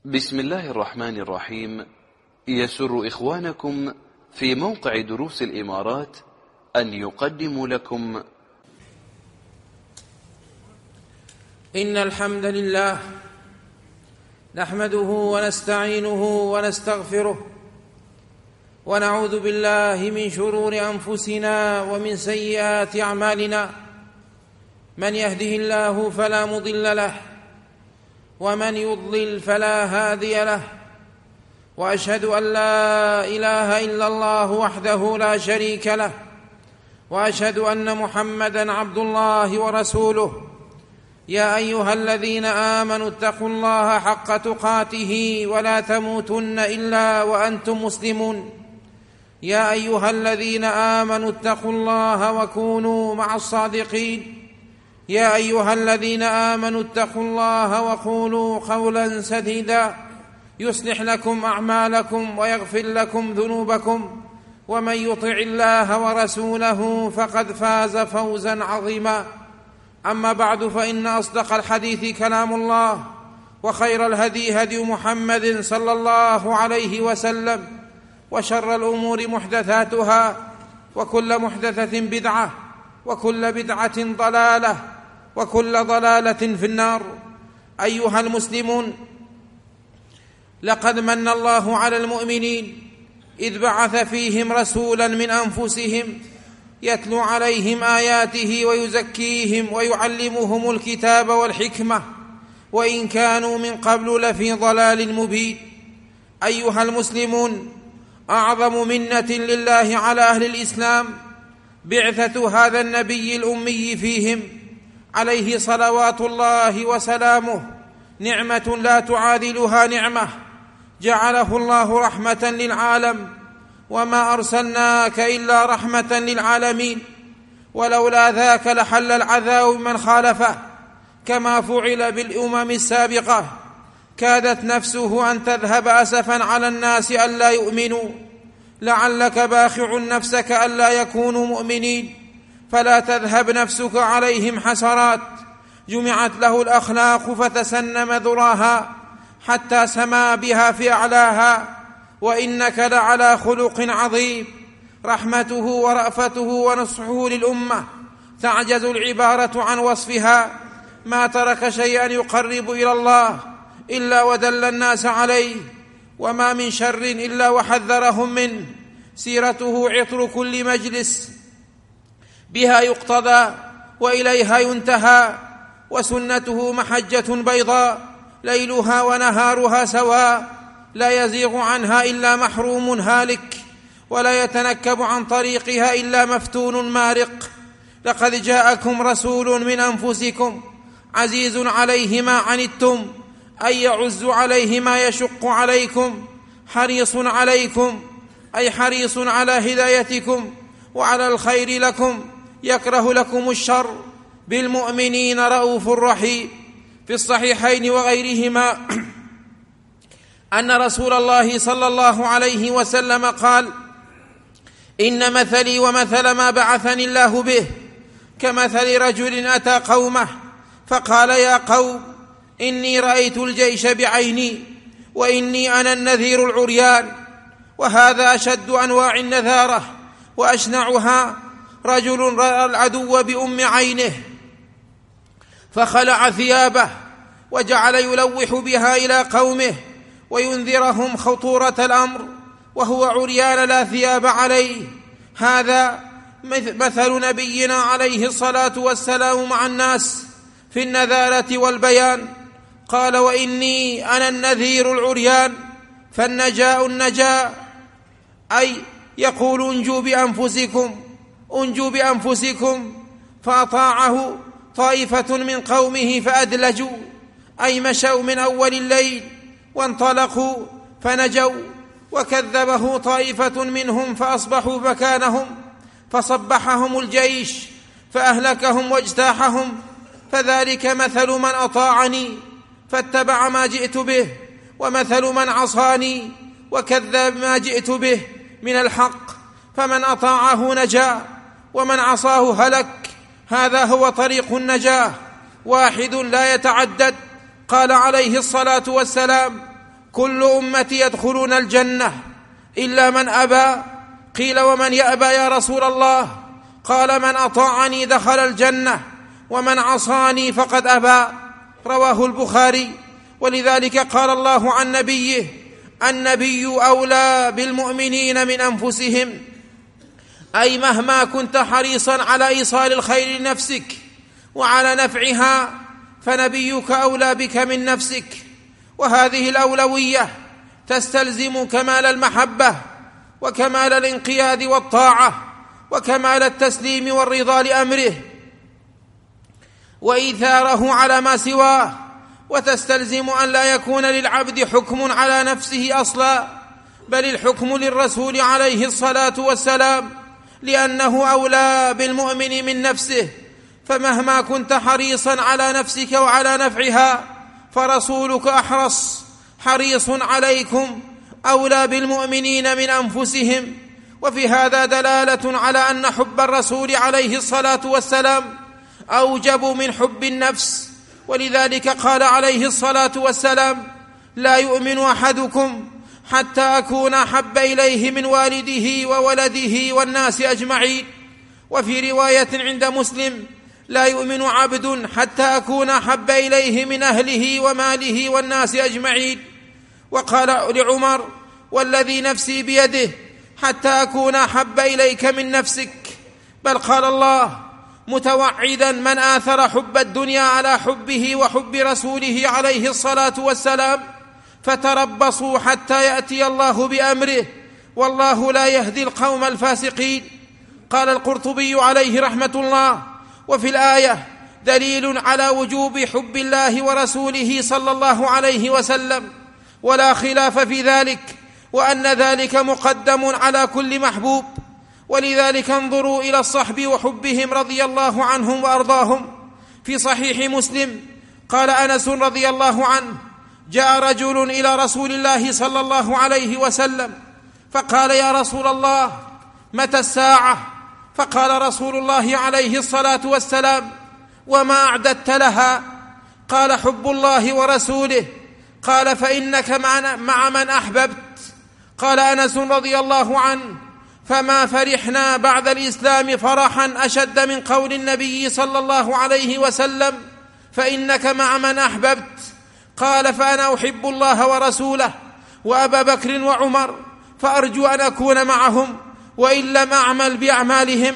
بسم الله الرحمن الرحيم. يسر إخوانكم في موقع دروس الإمارات أن يقدموا لكم إن الحمد لله نحمده ونستعينه ونستغفره ونعوذ بالله من شرور أنفسنا ومن سيئات أعمالنا. من يهده الله فلا مضل له ومن يضلل فلا هادي له، وأشهد أن لا إله إلا الله وحده لا شريك له، وأشهد أن محمدًا عبد الله ورسوله. يا أيها الذين آمنوا اتقوا الله حق تقاته ولا تموتن إلا وأنتم مسلمون. يا أيها الذين آمنوا اتقوا الله وكونوا مع الصادقين. يا أيها الذين آمنوا اتقوا الله وقولوا قولا سديدا يصلح لكم أعمالكم ويغفر لكم ذنوبكم، ومن يطع الله ورسوله فقد فاز فوزا عظيما. أما بعد، فإن أصدق الحديث كلام الله، وخير الهدي هدي محمد صلى الله عليه وسلم، وشر الأمور محدثاتها، وكل محدثة بدعة، وكل بدعة ضلالة، وكل ضلالة في النار. أيها المسلمون، لقد من الله على المؤمنين إذ بعث فيهم رسولا من أنفسهم يتلو عليهم آياته ويزكيهم ويعلمهم الكتاب والحكمة، وإن كانوا من قبل لفي ضلال مبين. أيها المسلمون، أعظم منة لله على أهل الإسلام بعثة هذا النبي الأمي فيهم عليه صلوات الله وسلامه، نعمة لا تعادلها نعمة جعله الله رحمة للعالم، وما أرسلناك إلا رحمة للعالمين، ولولا ذاك لحل العذاب من خالفه كما فعل بالأمم السابقة. كادت نفسه أن تذهب أسفا على الناس ألا يؤمنوا، لعلك باخع نفسك ألا يكونوا مؤمنين، فلا تذهب نفسك عليهم حسرات. جمعت له الأخلاق فتسنم ذراها حتى سما بها في أعلاها، وإنك لعلى خلق عظيم. رحمته ورأفته ونصحه للأمة تعجز العبارة عن وصفها. ما ترك شيئا يقرب إلى الله إلا ودل الناس عليه، وما من شر إلا وحذرهم منه. سيرته عطر كل مجلس، بها يقتضى وإليها ينتهى، وسنته محجة بيضاء ليلها ونهارها سواء، لا يزيغ عنها إلا محروم هالك، ولا يتنكب عن طريقها إلا مفتون مارق. لقد جاءكم رسول من أنفسكم عزيز عليه ما عنتم، أي يعز عليه ما يشق عليكم، حريص عليكم أي حريص على هدايتكم وعلى الخير لكم، يكره لكم الشر، بالمؤمنين رؤوف رحيم. في الصحيحين وغيرهما أن رسول الله صلى الله عليه وسلم قال: إن مثلي ومثل ما بعثني الله به كمثل رجل أتى قومه فقال: يا قوم، إني رأيت الجيش بعيني، وإني أنا النذير العريان. وهذا أشد أنواع النذارة وأشنعها. رجل رأى العدو بأم عينه فخلع ثيابه وجعل يلوح بها إلى قومه وينذرهم خطورة الأمر، وهو عريان لا ثياب عليه. هذا مثل نبينا عليه الصلاة والسلام مع الناس في النذارة والبيان. قال: وإني أنا النذير العريان. فالنجاء النجاء، أي يقول انجوا بأنفسكم. فأطاعه طائفة من قومه فأدلجوا، أي مشوا من أول الليل وانطلقوا فنجوا، وكذبه طائفة منهم فأصبحوا مكانهم، فصبحهم الجيش فأهلكهم واجتاحهم. فذلك مثل من أطاعني فاتبع ما جئت به، ومثل من عصاني وكذب ما جئت به من الحق. فمن أطاعه نجا، ومن عصاه هلك. هذا هو طريق النجاة، واحد لا يتعدد. قال عليه الصلاة والسلام: كل أمتي يدخلون الجنة إلا من أبى. قيل ومن يأبى يا رسول الله؟ قال من أطاعني دخل الجنة ومن عصاني فقد أبى. رواه البخاري. ولذلك قال الله عن نبيه: النبي أولى بالمؤمنين من أنفسهم، أي مهما كنت حريصا على إيصال الخير لنفسك وعلى نفعها فنبيك أولى بك من نفسك. وهذه الأولوية تستلزم كمال المحبة وكمال الانقياد والطاعة وكمال التسليم والرضا لأمره وإيثاره على ما سواه، وتستلزم أن لا يكون للعبد حكم على نفسه أصلا، بل الحكم للرسول عليه الصلاة والسلام، لأنه أولى بالمؤمن من نفسه. فمهما كنت حريصا على نفسك وعلى نفعها فرسولك حريص عليكم، أولى بالمؤمنين من أنفسهم. وفي هذا دلالة على أن حب الرسول عليه الصلاة والسلام أوجب من حب النفس. ولذلك قال عليه الصلاة والسلام: لا يؤمن أحدكم حتى أكون أحب إليه من والده وولده والناس أجمعين. وفي رواية عند مسلم: لا يؤمن عبد حتى أكون أحب إليه من أهله وماله والناس أجمعين. وقال لعمر: والذي نفسي بيده حتى أكون أحب إليك من نفسك. بل قال الله متوعدا من آثر حب الدنيا على حبه وحب رسوله عليه الصلاة والسلام: فتربصوا حتى يأتي الله بأمره والله لا يهدي القوم الفاسقين. قال القرطبي عليه رحمة الله: وفي الآية دليل على وجوب حب الله ورسوله صلى الله عليه وسلم، ولا خلاف في ذلك، وأن ذلك مقدم على كل محبوب. ولذلك انظروا إلى الصحب وحبهم رضي الله عنهم وأرضاهم. في صحيح مسلم قال أنس رضي الله عنه: جاء رجل إلى رسول الله صلى الله عليه وسلم فقال: يا رسول الله متى الساعة؟ فقال رسول الله عليه الصلاة والسلام: وما أعددت لها؟ قال: حب الله ورسوله. قال: فإنك مع من أحببت. قال أنس رضي الله عنه: فما فرحنا بعد الإسلام فرحا أشد من قول النبي صلى الله عليه وسلم: فإنك مع من أحببت. قال: فأنا أحب الله ورسوله وأبا بكر وعمر، فأرجو أن أكون معهم وإن لم أعمل بأعمالهم.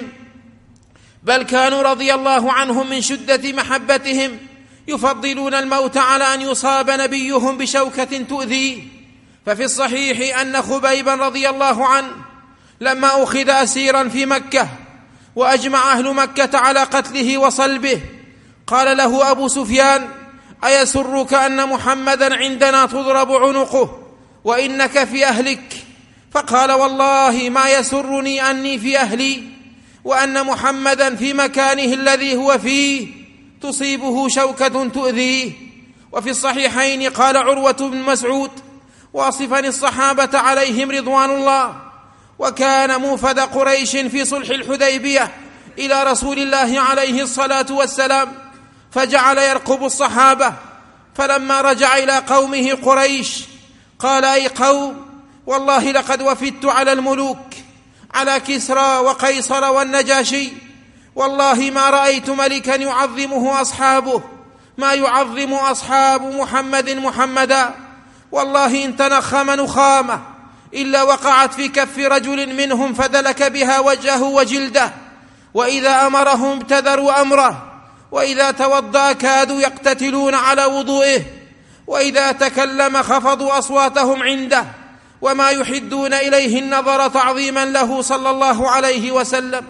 بل كانوا رضي الله عنهم من شدة محبتهم يفضلون الموت على أن يصاب نبيهم بشوكة تؤذيه. ففي الصحيح أن خبيبا رضي الله عنه لما أخذ أسيرا في مكة وأجمع أهل مكة على قتله وصلبه، قال له أبو سفيان: أيسرك أن محمدا عندنا تضرب عنقه وإنك في أهلك؟ فقال: والله ما يسرني أني في أهلي وأن محمدا في مكانه الذي هو فيه تصيبه شوكة تؤذيه. وفي الصحيحين قال عروة بن مسعود واصفا الصحابة عليهم رضوان الله: وكان موفد قريش في صلح الحديبية إلى رسول الله عليه الصلاة والسلام، فجعل يرقب الصحابة، فلما رجع إلى قومه قريش قال: أي قوم، والله لقد وفدت على الملوك، على كسرى وقيصر والنجاشي، والله ما رأيت ملكا يعظمه أصحابه ما يعظم أصحاب محمدا، والله إن تنخم نخامة إلا وقعت في كف رجل منهم فدلك بها وجهه وجلده، وإذا أمرهم ابتدروا أمره، وإذا توضأ كادوا يقتتلون على وضوئه، وإذا تكلم خفضوا أصواتهم عنده، وما يحدون إليه النظر تعظيما له صلى الله عليه وسلم.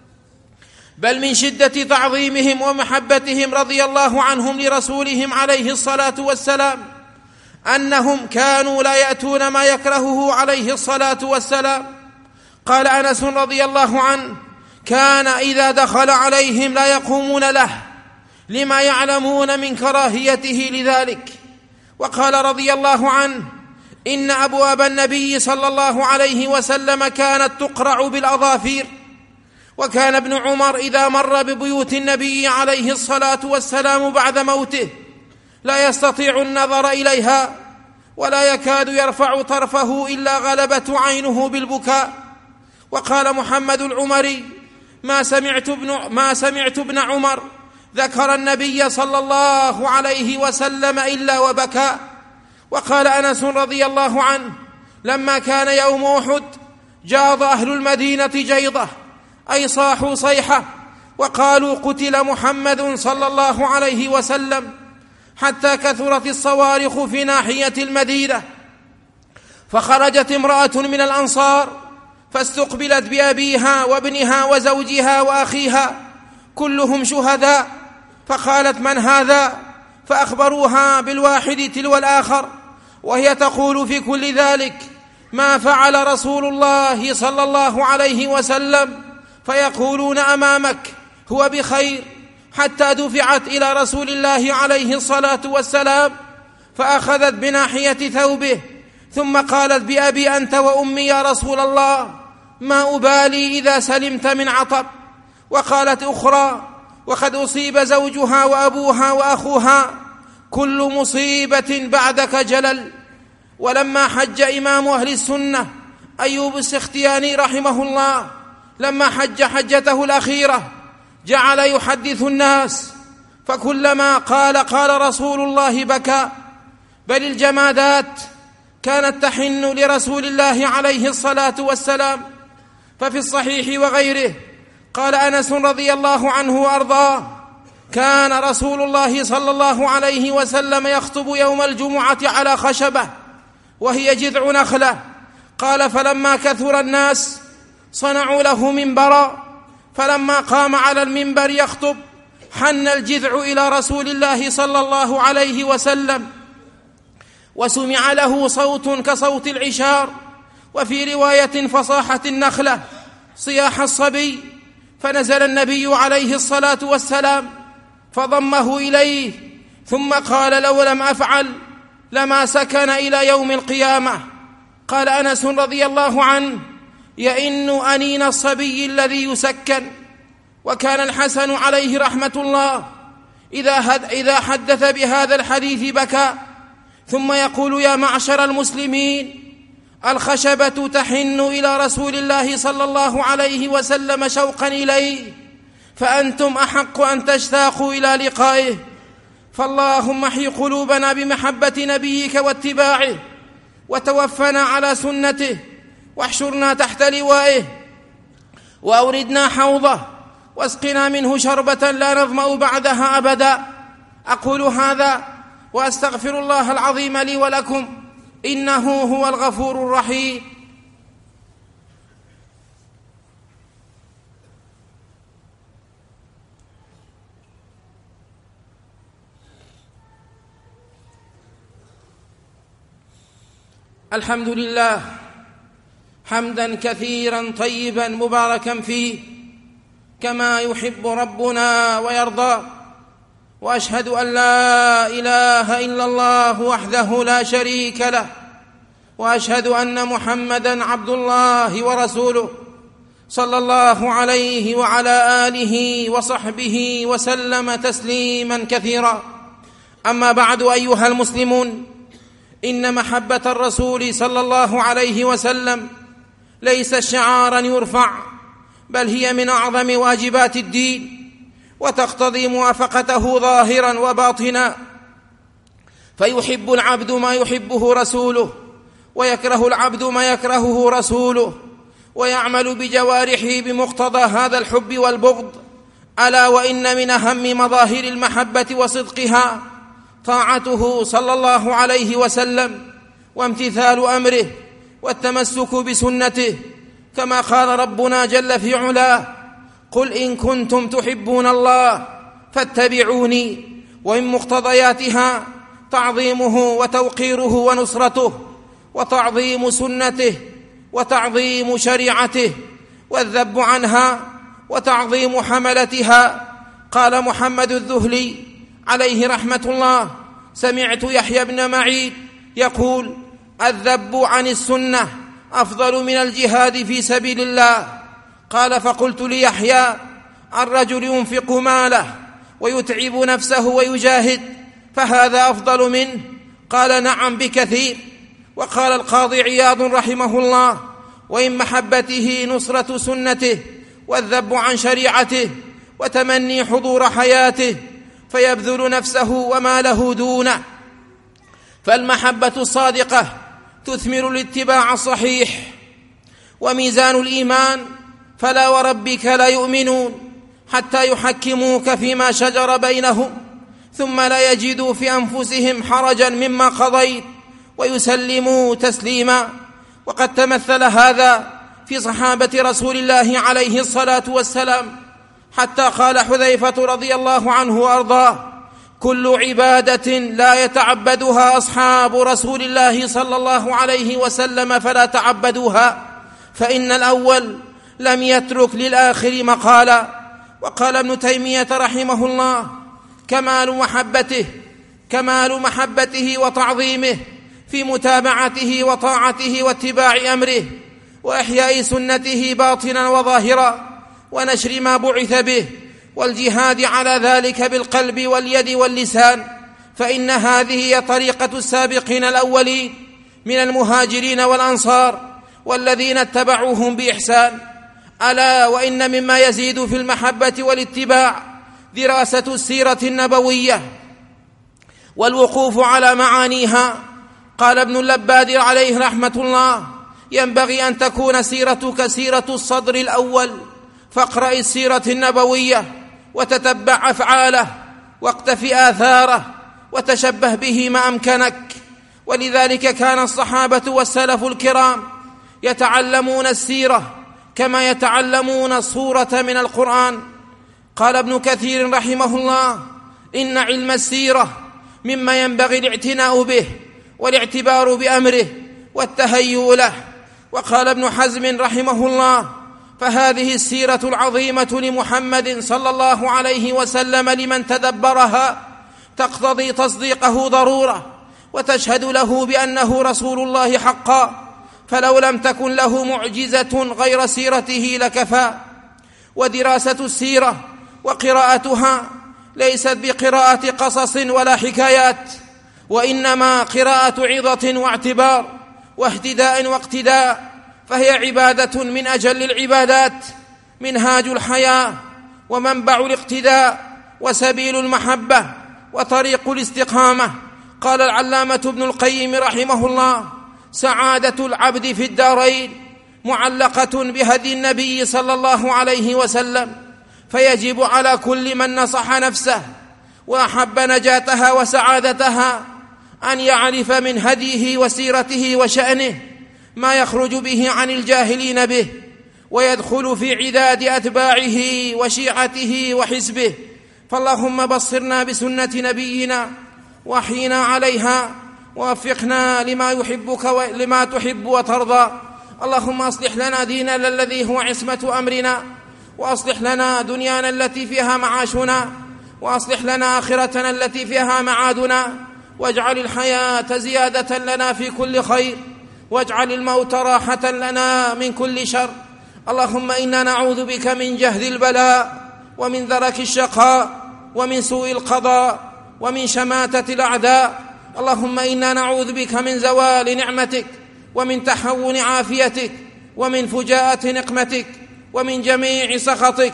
بل من شدة تعظيمهم ومحبتهم رضي الله عنهم لرسولهم عليه الصلاة والسلام أنهم كانوا لا يأتون ما يكرهه عليه الصلاة والسلام. قال أنس رضي الله عنه: كان إذا دخل عليهم لا يقومون له لما يعلمون من كراهيته لذلك. وقال رضي الله عنه: إن أبواب النبي صلى الله عليه وسلم كانت تقرع بالأظافير، وكان ابن عمر إذا مر ببيوت النبي عليه الصلاة والسلام بعد موته لا يستطيع النظر إليها، ولا يكاد يرفع طرفه إلا غلبت عينه بالبكاء. وقال محمد العمري: ما سمعت ابن عمر ذكر النبي صلى الله عليه وسلم إلا وبكى. وقال أنس رضي الله عنه: لما كان يوم أحد جاض أهل المدينة جيضة، أي صاحوا صيحة، وقالوا: قتل محمد صلى الله عليه وسلم، حتى كثرت الصوارخ في ناحية المدينة. فخرجت امرأة من الأنصار فاستقبلت بأبيها وابنها وزوجها وأخيها كلهم شهداء، فقالت: من هذا؟ فأخبروها بالواحد تلو الآخر، وهي تقول في كل ذلك: ما فعل رسول الله صلى الله عليه وسلم؟ فيقولون أمامك: هو بخير، حتى دفعت إلى رسول الله عليه الصلاة والسلام، فأخذت بناحية ثوبه، ثم قالت: بأبي أنت وأمي يا رسول الله، ما أبالي إذا سلمت من عطب. وقالت أخرى: وقد أصيب زوجها وأبوها وأخوها، كل مصيبة بعدك جلل. ولما حج إمام أهل السنة أيوب السختياني رحمه الله، لما حج حجته الأخيرة جعل يحدث الناس، فكلما قال رسول الله بكى، بل الجمادات كانت تحن لرسول الله عليه الصلاة والسلام. ففي الصحيح وغيره قال أنس رضي الله عنه وأرضاه: كان رسول الله صلى الله عليه وسلم يخطب يوم الجمعة على خشبة وهي جذع نخلة. قال: فلما كثر الناس صنعوا له منبرا، فلما قام على المنبر يخطب حن الجذع إلى رسول الله صلى الله عليه وسلم، وسمع له صوت كصوت العشار، وفي رواية فصاحة النخلة صياح الصبي. فنزل النبي عليه الصلاة والسلام فضمه إليه، ثم قال: لو لم أفعل لما سكن إلى يوم القيامة. قال أنس رضي الله عنه: يئن أنين الصبي الذي يسكن. وكان الحسن عليه رحمة الله إذا حدث بهذا الحديث بكى، ثم يقول: يا معشر المسلمين، الخشبة تحن إلى رسول الله صلى الله عليه وسلم شوقا إليه، فأنتم أحق أن تشتاقوا إلى لقائه. فاللهم احي قلوبنا بمحبة نبيك واتباعه، وتوفنا على سنته، واحشرنا تحت لوائه، وأوردنا حوضه، واسقنا منه شربة لا نظمأ بعدها أبدا. أقول هذا وأستغفر الله العظيم لي ولكم، إنه هو الغفور الرحيم. الحمد لله حمدا كثيرا طيبا مباركا فيه، كما يحب ربنا ويرضى. وأشهد أن لا إله إلا الله وحده لا شريك له، وأشهد أن محمدا عبد الله ورسوله، صلى الله عليه وعلى آله وصحبه وسلم تسليما كثيرا. أما بعد، أيها المسلمون، إن محبة الرسول صلى الله عليه وسلم ليس شعارا يرفع، بل هي من أعظم واجبات الدين، وتقتضي موافقته ظاهرا وباطنا. فيحب العبد ما يحبه رسوله، ويكره العبد ما يكرهه رسوله، ويعمل بجوارحه بمقتضى هذا الحب والبغض. ألا وإن من أهم مظاهر المحبة وصدقها طاعته صلى الله عليه وسلم، وامتثال أمره، والتمسك بسنته، كما قال ربنا جل في علاه: قل إن كنتم تحبون الله فاتبعوني. ومن مقتضياتها تعظيمه وتوقيره ونصرته، وتعظيم سنته، وتعظيم شريعته، والذب عنها، وتعظيم حملتها. قال محمد الذهلي عليه رحمة الله: سمعت يحيى بن معين يقول: الذب عن السنة أفضل من الجهاد في سبيل الله. قال: فقلت ليحيى: الرجل ينفق ماله ويتعب نفسه ويجاهد، فهذا أفضل منه؟ قال: نعم بكثير. وقال القاضي عياض رحمه الله: وإن محبته نصرة سنته والذب عن شريعته وتمني حضور حياته، فيبذل نفسه وماله دونه. فالمحبة الصادقة تثمر الاتباع الصحيح. وميزان الإيمان: فلا وربك لا يؤمنون حتى يحكموك فيما شجر بينهم ثم لا يجدوا في أنفسهم حرجا مما قضيت ويسلموا تسليما. وقد تمثل هذا في صحابة رسول الله عليه الصلاة والسلام، حتى قال حذيفة رضي الله عنه وأرضاه: كل عبادة لا يتعبدها أصحاب رسول الله صلى الله عليه وسلم فلا تعبدوها، فإن الأول لم يترك للآخر مقالا. وقال ابن تيمية رحمه الله: كمال محبته وتعظيمه في متابعته وطاعته واتباع أمره وإحياء سنته باطنا وظاهرا ونشر ما بعث به والجهاد على ذلك بالقلب واليد واللسان، فإن هذه هي طريقة السابقين الأولين من المهاجرين والأنصار والذين اتبعوهم بإحسان. ألا وإن مما يزيد في المحبة والاتباع دراسة السيرة النبوية والوقوف على معانيها. قال ابن اللباد عليه رحمة الله: ينبغي أن تكون سيرتك سيرة الصدر الأول، فاقرأ السيرة النبوية وتتبع أفعاله واقتف آثاره وتشبه به ما أمكنك. ولذلك كان الصحابة والسلف الكرام يتعلمون السيرة كما يتعلمون السورة من القرآن. قال ابن كثير رحمه الله: إن علم السيرة مما ينبغي الاعتناء به والاعتبار بأمره والتهيؤ له. وقال ابن حزم رحمه الله: فهذه السيرة العظيمة لمحمد صلى الله عليه وسلم لمن تدبرها تقتضي تصديقه ضرورة وتشهد له بأنه رسول الله حقا، فلو لم تكن له معجزة غير سيرته لكفى. ودراسة السيرة وقراءتها ليست بقراءة قصص ولا حكايات، وإنما قراءة عظة واعتبار واهتداء واقتداء، فهي عبادة من أجل العبادات، منهاج الحياة ومنبع الاقتداء وسبيل المحبة وطريق الاستقامة. قال العلامة ابن القيم رحمه الله: سعادة العبد في الدارين معلقة بهدي النبي صلى الله عليه وسلم، فيجب على كل من نصح نفسه وأحب نجاتها وسعادتها أن يعرف من هديه وسيرته وشأنه ما يخرج به عن الجاهلين به ويدخل في عداد أتباعه وشيعته وحزبه. فاللهم بصرنا بسنة نبينا وحينا عليها ووفقنا لما تحب وترضى. اللهم أصلح لنا ديننا الذي هو عصمة أمرنا، وأصلح لنا دنيانا التي فيها معاشنا، وأصلح لنا آخرتنا التي فيها معادنا، واجعل الحياة زيادة لنا في كل خير، واجعل الموت راحة لنا من كل شر. اللهم إنا نعوذ بك من جهد البلاء ومن درك الشقاء ومن سوء القضاء ومن شماتة الأعداء. اللهم إنا نعوذ بك من زوال نعمتك ومن تحول عافيتك ومن فجاءة نقمتك ومن جميع سخطك.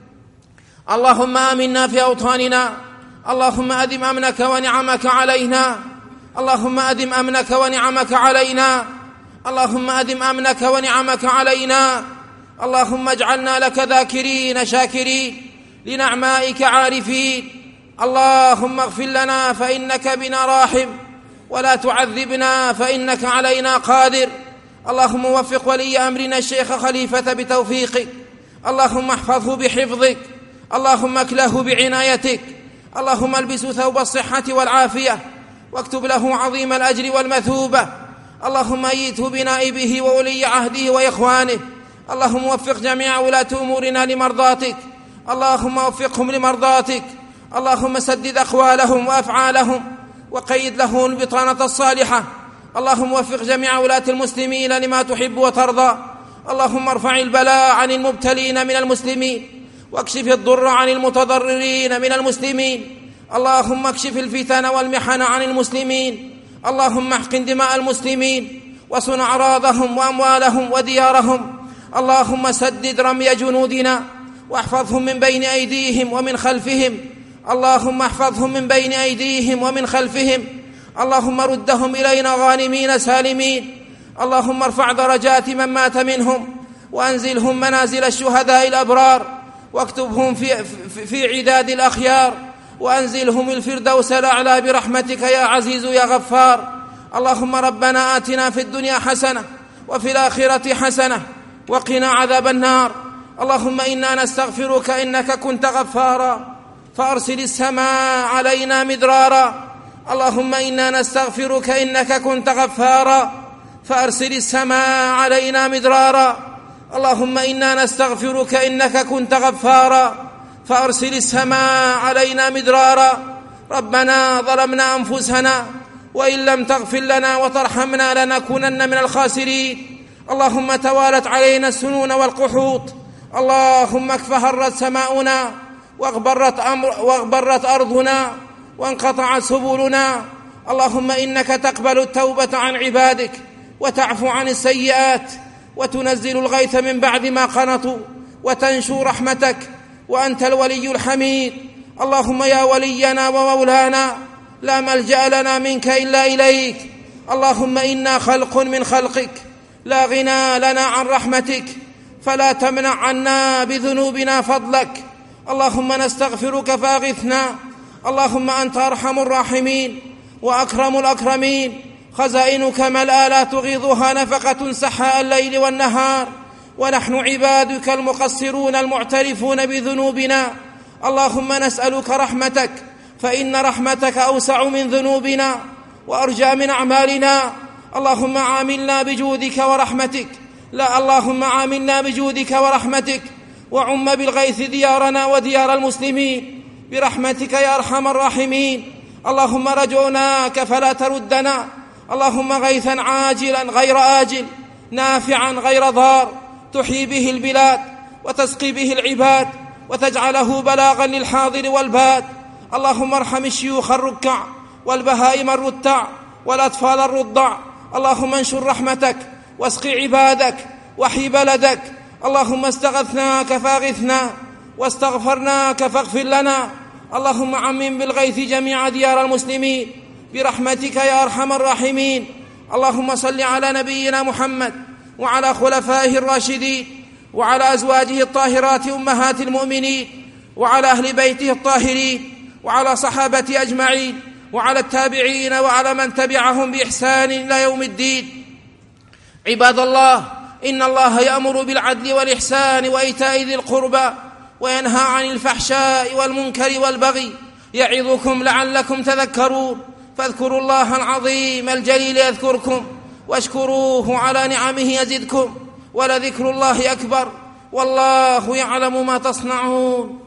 اللهم آمنا في أوطاننا، اللهم أدم أمنك ونعمك علينا، اللهم أدم أمنك ونعمك علينا، اللهم أدم أمنك ونعمك علينا. اللهم اجعلنا لك ذاكرين شاكرين، لنعمائك عارفين. اللهم اغفر لنا فإنك بنا راحم، ولا تعذبنا فإنك علينا قادر. اللهم وفق ولي أمرنا الشيخ خليفة بتوفيقك، اللهم احفظه بحفظك، اللهم اكله بعنايتك، اللهم البسه ثوب الصحة والعافية، واكتب له عظيم الأجر والمثوبة. اللهم أيده بنائبه وولي عهده وإخوانه. اللهم وفق جميع ولاة أمورنا لمرضاتك، اللهم وفقهم لمرضاتك. اللهم سدد أقوالهم وأفعالهم، وقيد لهم البطانة الصالحة. اللهم وفق جميع ولاة المسلمين لما تحب وترضى. اللهم ارفع البلاء عن المبتلين من المسلمين، واكشف الضر عن المتضررين من المسلمين. اللهم اكشف الفتن والمحن عن المسلمين. اللهم احقن دماء المسلمين وصن أعراضهم وأموالهم وديارهم. اللهم سدد رمي جنودنا واحفظهم من بين أيديهم ومن خلفهم. اللهم احفظهم من بين أيديهم ومن خلفهم. اللهم ردهم إلينا غانمين سالمين. اللهم ارفع درجات من مات منهم وأنزلهم منازل الشهداء الأبرار، واكتبهم في عداد الأخيار، وأنزلهم الفردوس الأعلى برحمتك يا عزيز يا غفار. اللهم ربنا آتنا في الدنيا حسنة وفي الآخرة حسنة وقنا عذاب النار. اللهم إنا نستغفرك إنك كنت غفارا فأرسل السماء علينا مدرارا. اللهم إنا نستغفرك إنك كنت غفارا فأرسل السماء علينا مدرارا. اللهم إنا نستغفرك إنك كنت غفارا فأرسل السماء علينا مدرارا. ربنا ظلمنا أنفسنا وإن لم تغفر لنا وترحمنا لنكونن من الخاسرين. اللهم توالت علينا السنون والقحوط. اللهم اكفهرت سماؤنا واغبرت أرضنا وانقطعت سبلنا. اللهم إنك تقبل التوبة عن عبادك وتعفو عن السيئات وتنزل الغيث من بعد ما قنطوا وتنشر رحمتك، وأنت الولي الحميد. اللهم يا ولينا ومولانا لا ملجأ لنا منك إلا إليك. اللهم إنا خلق من خلقك لا غنى لنا عن رحمتك، فلا تمنع عنا بذنوبنا فضلك. اللهم نستغفرك فاغثنا. اللهم أنت أرحم الراحمين وأكرم الأكرمين، خزائنك ملأى لا تغيضها نفقة سحاء الليل والنهار، ونحن عبادك المقصرون المعترفون بذنوبنا. اللهم نسألك رحمتك، فإن رحمتك أوسع من ذنوبنا وأرجى من أعمالنا. اللهم عاملنا بجودك ورحمتك. لا اللهم عاملنا بجودك ورحمتك، وعم بالغيث ديارنا وديار المسلمين برحمتك يا أرحم الراحمين. اللهم رجعناك فلا تردنا. اللهم غيثا عاجلا غير آجل نافعا غير ضار تحيي به البلاد وتسقي به العباد وتجعله بلاغا للحاضر والباد. اللهم ارحم الشيوخ الركع والبهائم الرتع والأطفال الرضع. اللهم انشر رحمتك واسق عبادك وحي بلدك. اللهم استغثناك فاغثنا واستغفرناك فاغفر لنا. اللهم عمم بالغيث جميع ديار المسلمين برحمتك يا أرحم الراحمين. اللهم صل على نبينا محمد وعلى خلفائه الراشدين وعلى أزواجه الطاهرات أمهات المؤمنين وعلى أهل بيته الطاهرين وعلى صحابته أجمعين وعلى التابعين وعلى من تبعهم بإحسان إلى يوم الدين. عباد الله، إن الله يأمر بالعدل والإحسان وإيتاء ذي القربى وينهى عن الفحشاء والمنكر والبغي، يعظكم لعلكم تذكرون. فاذكروا الله العظيم الجليل يذكركم، واشكروه على نعمه يزدكم، ولذكر الله أكبر، والله يعلم ما تصنعون.